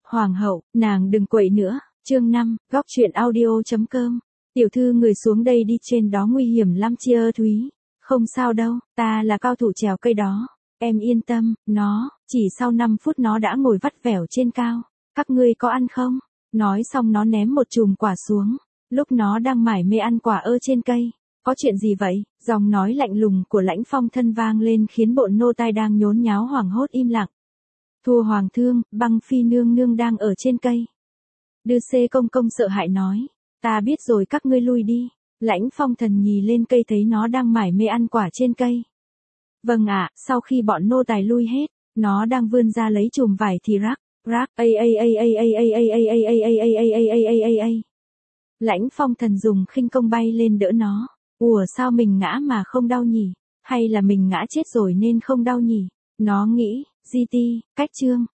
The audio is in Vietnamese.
Hoàng hậu, nàng đừng quậy nữa. Chương 5, góc truyện audio.com. Tiểu thư người xuống đây đi, trên đó nguy hiểm lắm chia Thúy. Không sao đâu, ta là cao thủ trèo cây đó. Em yên tâm, chỉ sau 5 phút nó đã ngồi vắt vẻo trên cao. Các ngươi có ăn không? Nói xong nó ném một chùm quả xuống. Lúc nó đang mải mê ăn quả trên cây. Có chuyện gì vậy? Giọng nói lạnh lùng của Lãnh Phong thân vang lên khiến bọn nô tai đang nhốn nháo hoảng hốt im lặng. Thua hoàng thương, Băng Phi nương nương đang ở trên cây. Đưa xê công công sợ hãi nói. Ta biết rồi, các ngươi lui đi. Lãnh Phong thần nhì lên cây thấy nó đang mải mê ăn quả trên cây. Vâng ạ, sau khi bọn nô tài lui hết, nó đang vươn ra lấy chùm vải thì rắc. Lãnh Phong thần dùng khinh công bay lên đỡ nó. Ủa sao mình ngã mà không đau nhỉ? Hay là mình ngã chết rồi nên không đau nhỉ? Nó nghĩ, GT, cách chương.